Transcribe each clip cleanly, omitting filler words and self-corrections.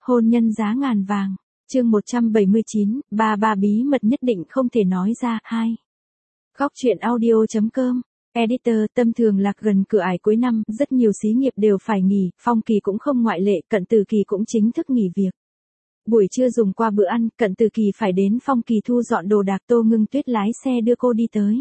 Hôn nhân giá ngàn vàng. Chương 179, ba bí mật nhất định không thể nói ra. 2. Góc truyện audio.com. Editor. Tâm thường lạc gần cửa ải cuối năm, rất nhiều xí nghiệp đều phải nghỉ, Phong Kỳ cũng không ngoại lệ, Cận Từ Kỳ cũng chính thức nghỉ việc. Buổi trưa dùng qua bữa ăn, Cận Từ Kỳ phải đến Phong Kỳ thu dọn đồ đạc, Tô Ngưng Tuyết lái xe đưa cô đi tới.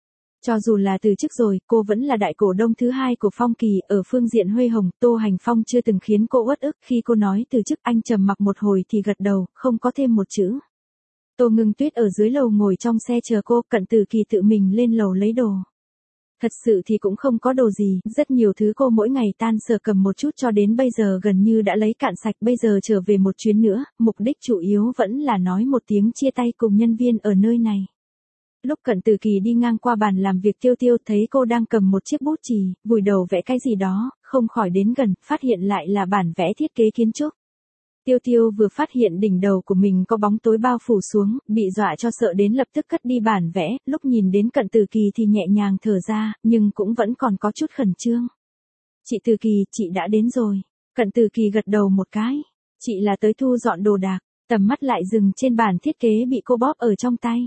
Cho dù là từ chức rồi, cô vẫn là đại cổ đông thứ hai của Phong Kỳ, ở phương diện Huê Hồng, Tô Hành Phong chưa từng khiến cô uất ức, khi cô nói từ chức anh trầm mặc một hồi thì gật đầu, không có thêm một chữ. Tô Ngưng Tuyết ở dưới lầu ngồi trong xe chờ cô, Cận Từ Kỳ tự mình lên lầu lấy đồ. Thật sự thì cũng không có đồ gì, rất nhiều thứ cô mỗi ngày tan sở cầm một chút cho đến bây giờ gần như đã lấy cạn sạch, bây giờ trở về một chuyến nữa, mục đích chủ yếu vẫn là nói một tiếng chia tay cùng nhân viên ở nơi này. Lúc Cận Từ Kỳ đi ngang qua bàn làm việc Tiêu Tiêu thấy cô đang cầm một chiếc bút chì, vùi đầu vẽ cái gì đó, không khỏi đến gần, phát hiện lại là bản vẽ thiết kế kiến trúc. Tiêu Tiêu vừa phát hiện đỉnh đầu của mình có bóng tối bao phủ xuống, bị dọa cho sợ đến lập tức cất đi bản vẽ, lúc nhìn đến Cận Từ Kỳ thì nhẹ nhàng thở ra, nhưng cũng vẫn còn có chút khẩn trương. Chị Từ Kỳ, chị đã đến rồi. Cận Từ Kỳ gật đầu một cái. Chị là tới thu dọn đồ đạc, tầm mắt lại dừng trên bản thiết kế bị cô bóp ở trong tay.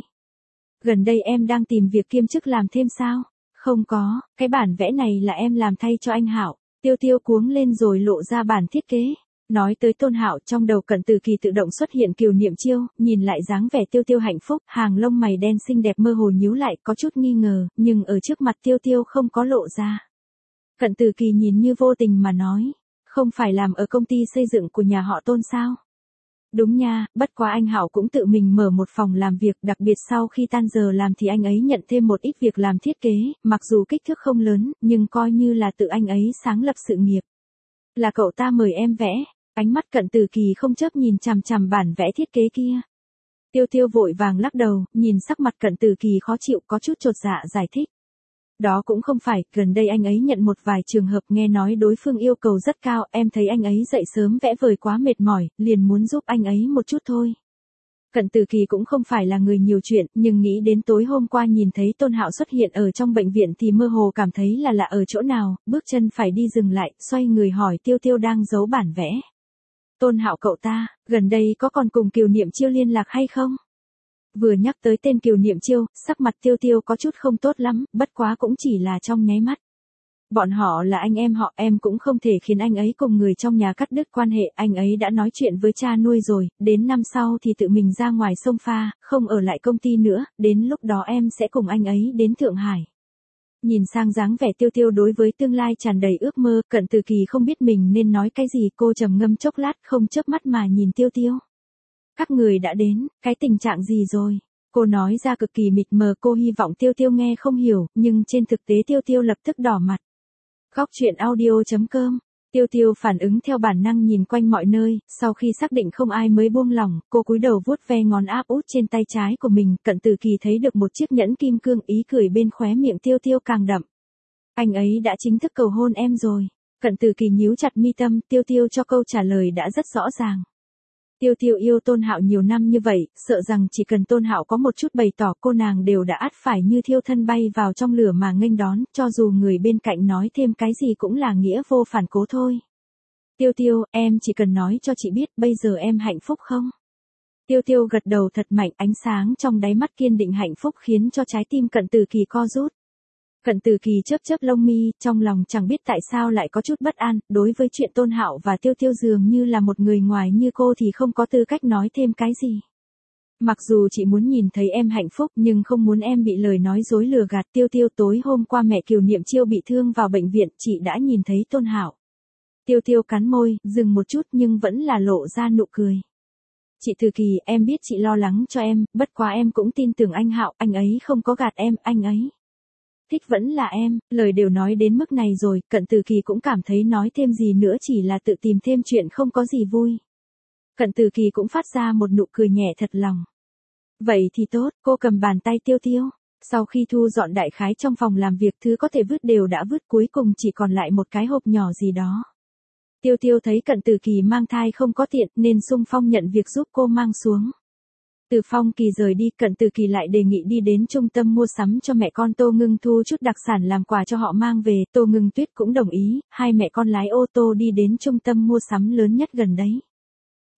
Gần đây em đang tìm việc kiêm chức làm thêm sao? Không có, cái bản vẽ này là em làm thay cho anh Hạo. Tiêu Tiêu cuống lên rồi lộ ra bản thiết kế. Nói tới Tôn Hạo, trong đầu Cận Từ Kỳ tự động xuất hiện Kiều Niệm Chiêu, nhìn lại dáng vẻ Tiêu Tiêu hạnh phúc, hàng lông mày đen xinh đẹp mơ hồ nhíu lại, có chút nghi ngờ, nhưng ở trước mặt Tiêu Tiêu không có lộ ra. Cận Từ Kỳ nhìn như vô tình mà nói, không phải làm ở công ty xây dựng của nhà họ Tôn sao? Đúng nha, bất quá anh Hạo cũng tự mình mở một phòng làm việc, đặc biệt sau khi tan giờ làm thì anh ấy nhận thêm một ít việc làm thiết kế, mặc dù kích thước không lớn, nhưng coi như là tự anh ấy sáng lập sự nghiệp. Là cậu ta mời em vẽ. Ánh mắt Cận Từ Kỳ không chớp nhìn chằm chằm bản vẽ thiết kế kia. Tiêu Tiêu vội vàng lắc đầu, nhìn sắc mặt Cận Từ Kỳ khó chịu, có chút chột dạ giải thích. Đó cũng không phải, gần đây anh ấy nhận một vài trường hợp, nghe nói đối phương yêu cầu rất cao, em thấy anh ấy dậy sớm vẽ vời quá mệt mỏi, liền muốn giúp anh ấy một chút thôi. Cận Từ Kỳ cũng không phải là người nhiều chuyện, nhưng nghĩ đến tối hôm qua nhìn thấy Tôn Hạo xuất hiện ở trong bệnh viện thì mơ hồ cảm thấy là lạ ở chỗ nào, bước chân phải đi dừng lại, xoay người hỏi Tiêu Tiêu đang giấu bản vẽ. Tôn Hạo cậu ta, gần đây có còn cùng Kiều Niệm Chiêu liên lạc hay không? Vừa nhắc tới tên Kiều Niệm Chiêu, sắc mặt Tiêu Tiêu có chút không tốt lắm, bất quá cũng chỉ là trong nháy mắt. Bọn họ là anh em họ, em cũng không thể khiến anh ấy cùng người trong nhà cắt đứt quan hệ, anh ấy đã nói chuyện với cha nuôi rồi, đến năm sau thì tự mình ra ngoài sông pha, không ở lại công ty nữa, đến lúc đó em sẽ cùng anh ấy đến Thượng Hải. Nhìn sang dáng vẻ Tiêu Tiêu đối với tương lai tràn đầy ước mơ, Cận Từ Kỳ không biết mình nên nói cái gì, cô trầm ngâm chốc lát không chớp mắt mà nhìn Tiêu Tiêu. Các người đã đến, cái tình trạng gì rồi? Cô nói ra cực kỳ mịt mờ, cô hy vọng Tiêu Tiêu nghe không hiểu, nhưng trên thực tế Tiêu Tiêu lập tức đỏ mặt. Góc truyện audio.com. Tiêu Tiêu phản ứng theo bản năng nhìn quanh mọi nơi, sau khi xác định không ai mới buông lỏng, cô cúi đầu vuốt ve ngón áp út trên tay trái của mình, Cận Từ Kỳ thấy được một chiếc nhẫn kim cương, ý cười bên khóe miệng Tiêu Tiêu càng đậm. Anh ấy đã chính thức cầu hôn em rồi. Cận Từ Kỳ nhíu chặt mi tâm, Tiêu Tiêu cho câu trả lời đã rất rõ ràng. Tiêu Tiêu yêu Tôn Hạo nhiều năm như vậy, sợ rằng chỉ cần Tôn Hạo có một chút bày tỏ cô nàng đều đã ắt phải như thiêu thân bay vào trong lửa mà nghênh đón, cho dù người bên cạnh nói thêm cái gì cũng là nghĩa vô phản cố thôi. Tiêu Tiêu, em chỉ cần nói cho chị biết bây giờ em hạnh phúc không? Tiêu Tiêu gật đầu thật mạnh, ánh sáng trong đáy mắt kiên định hạnh phúc khiến cho trái tim Cận Từ Kỳ co rút. Cận Từ Kỳ chớp chớp lông mi, trong lòng chẳng biết tại sao lại có chút bất an, đối với chuyện Tôn Hạo và Tiêu Tiêu dường như là một người ngoài như cô thì không có tư cách nói thêm cái gì. Mặc dù chị muốn nhìn thấy em hạnh phúc nhưng không muốn em bị lời nói dối lừa gạt. Tiêu Tiêu, tối hôm qua mẹ Kiều Niệm Chiêu bị thương vào bệnh viện, chị đã nhìn thấy Tôn Hạo. Tiêu Tiêu cắn môi, dừng một chút nhưng vẫn là lộ ra nụ cười. Chị Từ Kỳ, em biết chị lo lắng cho em, bất quá em cũng tin tưởng anh Hạo, anh ấy không có gạt em, anh ấy thích vẫn là em. Lời đều nói đến mức này rồi, Cận Từ Kỳ cũng cảm thấy nói thêm gì nữa chỉ là tự tìm thêm chuyện không có gì vui. Cận Từ Kỳ cũng phát ra một nụ cười nhẹ thật lòng. Vậy thì tốt, cô cầm bàn tay Tiêu Tiêu. Sau khi thu dọn đại khái trong phòng làm việc, thứ có thể vứt đều đã vứt, cuối cùng chỉ còn lại một cái hộp nhỏ gì đó. Tiêu Tiêu thấy Cận Từ Kỳ mang thai không có tiện nên xung phong nhận việc giúp cô mang xuống. Từ Phong Kỳ rời đi, Cận Từ Kỳ lại đề nghị đi đến trung tâm mua sắm cho mẹ con Tô Ngưng Thu chút đặc sản làm quà cho họ mang về, Tô Ngưng Tuyết cũng đồng ý, hai mẹ con lái ô tô đi đến trung tâm mua sắm lớn nhất gần đấy.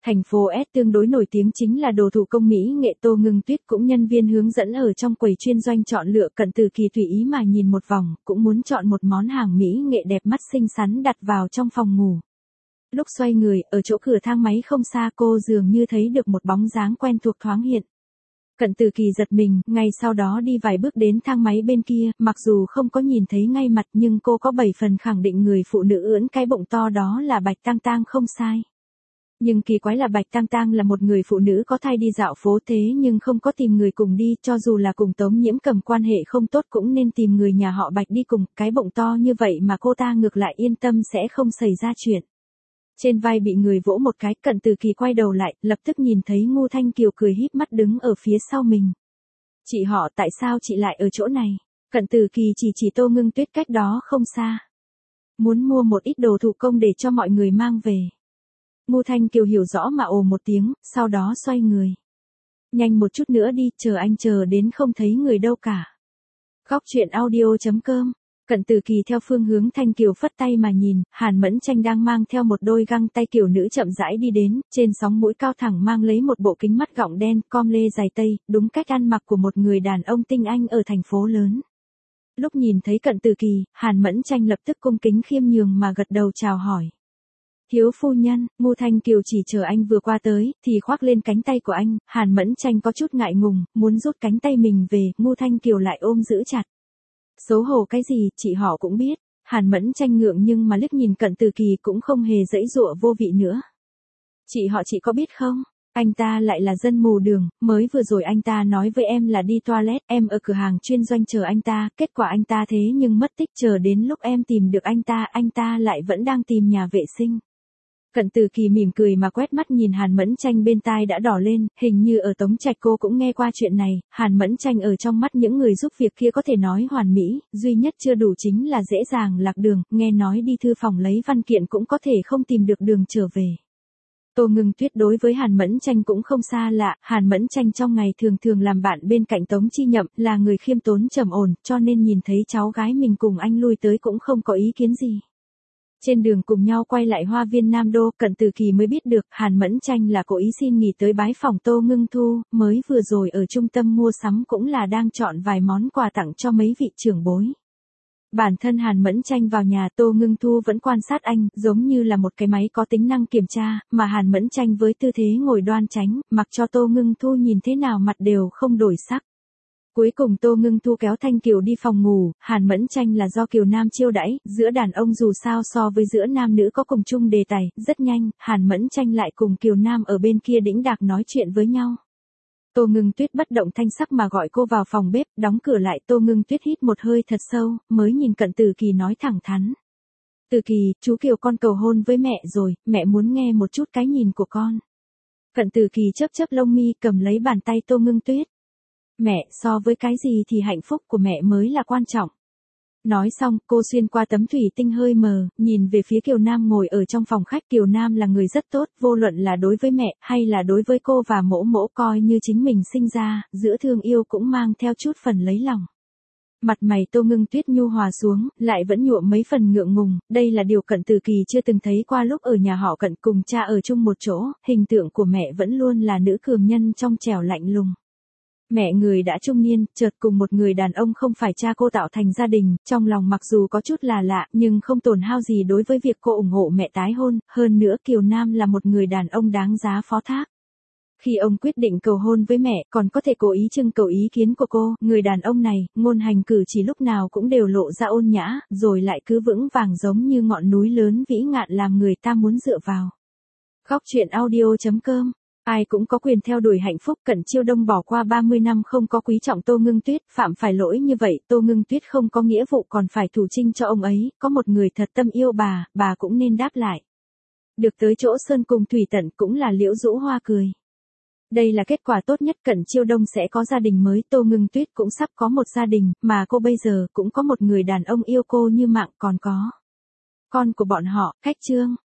Thành phố S tương đối nổi tiếng chính là đồ thủ công mỹ nghệ. Tô Ngưng Tuyết cũng nhân viên hướng dẫn ở trong quầy chuyên doanh chọn lựa. Cận Từ Kỳ tùy ý mà nhìn một vòng, cũng muốn chọn một món hàng mỹ nghệ đẹp mắt xinh xắn đặt vào trong phòng ngủ. Lúc xoay người, ở chỗ cửa thang máy không xa cô dường như thấy được một bóng dáng quen thuộc thoáng hiện. Cận Từ Kỳ giật mình, ngay sau đó đi vài bước đến thang máy bên kia, mặc dù không có nhìn thấy ngay mặt nhưng cô có 7 phần khẳng định người phụ nữ ưỡn cái bụng to đó là Bạch Tang Tang không sai. Nhưng kỳ quái là Bạch Tang Tang là một người phụ nữ có thai đi dạo phố thế nhưng không có tìm người cùng đi, cho dù là cùng Tống Nhiễm Cầm quan hệ không tốt cũng nên tìm người nhà họ Bạch đi cùng, cái bụng to như vậy mà cô ta ngược lại yên tâm sẽ không xảy ra chuyện. Trên vai bị người vỗ một cái, Cận Từ Kỳ quay đầu lại, lập tức nhìn thấy Ngô Thanh Kiều cười híp mắt đứng ở phía sau mình. Chị họ, tại sao chị lại ở chỗ này? Cận Từ Kỳ chỉ Tô Ngưng Tuyết cách đó không xa. Muốn mua một ít đồ thủ công để cho mọi người mang về. Ngô Thanh Kiều hiểu rõ mà ồ một tiếng, sau đó xoay người. Nhanh một chút nữa đi, chờ đến không thấy người đâu cả. Góc truyện audio.com. Cận Từ Kỳ theo phương hướng Thanh Kiều phất tay mà nhìn, Hàn Mẫn Tranh đang mang theo một đôi găng tay kiểu nữ chậm rãi đi đến, trên sóng mũi cao thẳng mang lấy một bộ kính mắt gọng đen, com lê dài tây, đúng cách ăn mặc của một người đàn ông tinh anh ở thành phố lớn. Lúc nhìn thấy Cận Từ Kỳ, Hàn Mẫn Tranh lập tức cung kính khiêm nhường mà gật đầu chào hỏi. Thiếu phu nhân, Ngô Thanh Kiều chỉ chờ anh vừa qua tới, thì khoác lên cánh tay của anh, Hàn Mẫn Tranh có chút ngại ngùng, muốn rút cánh tay mình về, Ngô Thanh Kiều lại ôm giữ chặt. Xấu hổ cái gì, chị họ cũng biết. Hàn Mẫn Tranh ngượng nhưng mà liếc nhìn Cận Từ Kỳ cũng không hề giãy giụa vô vị nữa. Chị có biết không? Anh ta lại là dân mù đường, mới vừa rồi anh ta nói với em là đi toilet, em ở cửa hàng chuyên doanh chờ anh ta, kết quả anh ta thế nhưng mất tích, chờ đến lúc em tìm được anh ta lại vẫn đang tìm nhà vệ sinh. Cận Từ Kỳ mỉm cười mà quét mắt nhìn Hàn Mẫn Tranh bên tai đã đỏ lên, hình như ở Tống Trạch cô cũng nghe qua chuyện này, Hàn Mẫn Tranh ở trong mắt những người giúp việc kia có thể nói hoàn mỹ, duy nhất chưa đủ chính là dễ dàng lạc đường, nghe nói đi thư phòng lấy văn kiện cũng có thể không tìm được đường trở về. Tô Ngưng Tuyết đối với Hàn Mẫn Tranh cũng không xa lạ, Hàn Mẫn Tranh trong ngày thường làm bạn bên cạnh Tống Chi Nhậm, là người khiêm tốn trầm ổn, cho nên nhìn thấy cháu gái mình cùng anh lui tới cũng không có ý kiến gì. Trên đường cùng nhau quay lại Hoa Viên Nam Đô, Cận Từ Kỳ mới biết được Hàn Mẫn Tranh là cố ý xin nghỉ tới bái phòng Tô Ngưng Thu, mới vừa rồi ở trung tâm mua sắm cũng là đang chọn vài món quà tặng cho mấy vị trưởng bối. Bản thân Hàn Mẫn Tranh vào nhà, Tô Ngưng Thu vẫn quan sát anh, giống như là một cái máy có tính năng kiểm tra, mà Hàn Mẫn Tranh với tư thế ngồi đoan chánh, mặc cho Tô Ngưng Thu nhìn thế nào mặt đều không đổi sắc. Cuối cùng Tô Ngưng Thu kéo Thanh Kiều đi phòng ngủ, Hàn Mẫn Tranh là do Kiều Nam chiêu đãi, giữa đàn ông dù sao so với giữa nam nữ có cùng chung đề tài, rất nhanh, Hàn Mẫn Tranh lại cùng Kiều Nam ở bên kia đĩnh đạc nói chuyện với nhau. Tô Ngưng Tuyết bất động thanh sắc mà gọi cô vào phòng bếp, đóng cửa lại. Tô Ngưng Tuyết hít một hơi thật sâu, mới nhìn Cận Từ Kỳ nói thẳng thắn. Từ Kỳ, chú Kiều con cầu hôn với mẹ rồi, mẹ muốn nghe một chút cái nhìn của con. Cận Từ Kỳ chớp lông mi cầm lấy bàn tay Tô Ngưng Tuyết. Mẹ, so với cái gì thì hạnh phúc của mẹ mới là quan trọng. Nói xong, cô xuyên qua tấm thủy tinh hơi mờ, nhìn về phía Kiều Nam ngồi ở trong phòng khách. Kiều Nam là người rất tốt, vô luận là đối với mẹ, hay là đối với cô và mỗ mỗ coi như chính mình sinh ra, giữa thương yêu cũng mang theo chút phần lấy lòng. Mặt mày Tô Ngưng Tuyết nhu hòa xuống, lại vẫn nhuộm mấy phần ngượng ngùng, đây là điều Cận Từ Kỳ chưa từng thấy qua lúc ở nhà họ Cận cùng cha ở chung một chỗ, hình tượng của mẹ vẫn luôn là nữ cường nhân trong trẻo lạnh lùng. Mẹ người đã trung niên, chợt cùng một người đàn ông không phải cha cô tạo thành gia đình, trong lòng mặc dù có chút là lạ, nhưng không tổn hao gì đối với việc cô ủng hộ mẹ tái hôn, hơn nữa Kiều Nam là một người đàn ông đáng giá phó thác. Khi ông quyết định cầu hôn với mẹ, còn có thể cố ý trưng cầu ý kiến của cô, người đàn ông này, ngôn hành cử chỉ lúc nào cũng đều lộ ra ôn nhã, rồi lại cứ vững vàng giống như ngọn núi lớn vĩ ngạn làm người ta muốn dựa vào. Góc truyện audio.com. Ai cũng có quyền theo đuổi hạnh phúc. Cận Chiêu Đông bỏ qua 30 năm không có quý trọng Tô Ngưng Tuyết, phạm phải lỗi như vậy, Tô Ngưng Tuyết không có nghĩa vụ còn phải thủ trinh cho ông ấy, có một người thật tâm yêu bà cũng nên đáp lại. Được tới chỗ sơn cùng thủy tận cũng là Liễu Dũ Hoa cười. Đây là kết quả tốt nhất. Cận Chiêu Đông sẽ có gia đình mới, Tô Ngưng Tuyết cũng sắp có một gia đình, mà cô bây giờ cũng có một người đàn ông yêu cô như mạng, còn có con của bọn họ, Khách Trương.